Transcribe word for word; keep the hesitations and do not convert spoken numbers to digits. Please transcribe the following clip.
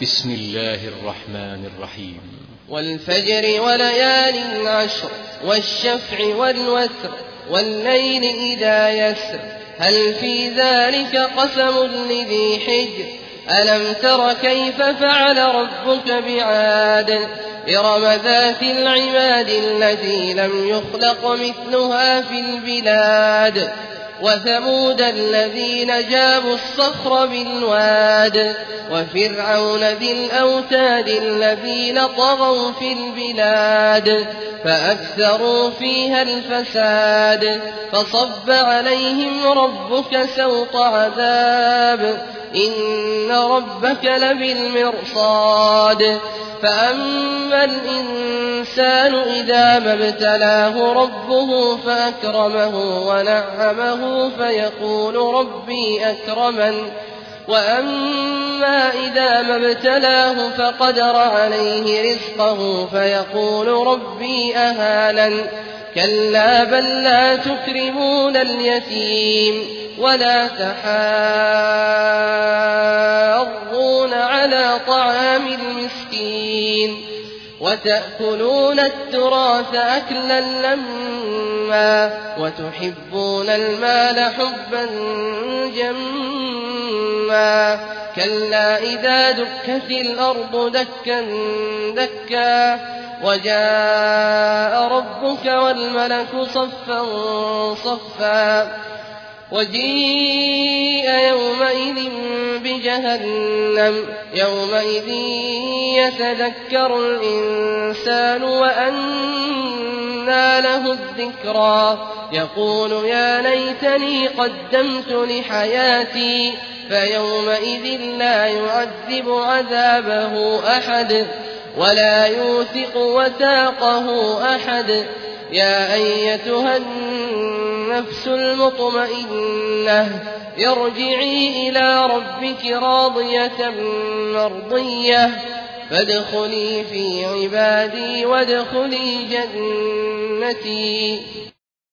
بسم الله الرحمن الرحيم. والفجر وليال عشر والشفع والوتر والليل إذا يسر هل في ذلك قسم لذي حجر ألم تر كيف فعل ربك بعاد إرم ذات العماد التي لم يخلق مثلها في البلاد وثمود الذين جابوا الصخر بالواد وفرعون ذي الأوتاد الذين طغوا في البلاد فأكثروا فيها الفساد فصب عليهم ربك سوط عذاب إن ربك لبالمرصاد فأما الإنسان إذا ما ابتلاه ربه فأكرمه ونعمه فيقول ربي أكرمن وأما إذا ما ابتلاه فقدر عليه رزقه فيقول ربي أهانن كلا بل لا تكرمون اليتيم ولا تحاضون على طعام المسكين وتأكلون التراث أكلا لما وتحبون المال حبا جما كلا إذا دكت الأرض دكا دكا وجاء ربك والملك صفا صفا وجيء يومئذ بجهنم يومئذ يتذكر الإنسان وأنى له الذكرى يقول يا ليتني قدمت لحياتي فيومئذ لا يعذب عذابه أحد ولا يوثق وثاقه أحد يا أيتها النفس المطمئنة ارجعي إلى ربك راضية مرضية فادخلي في عبادي وادخلي جنتي.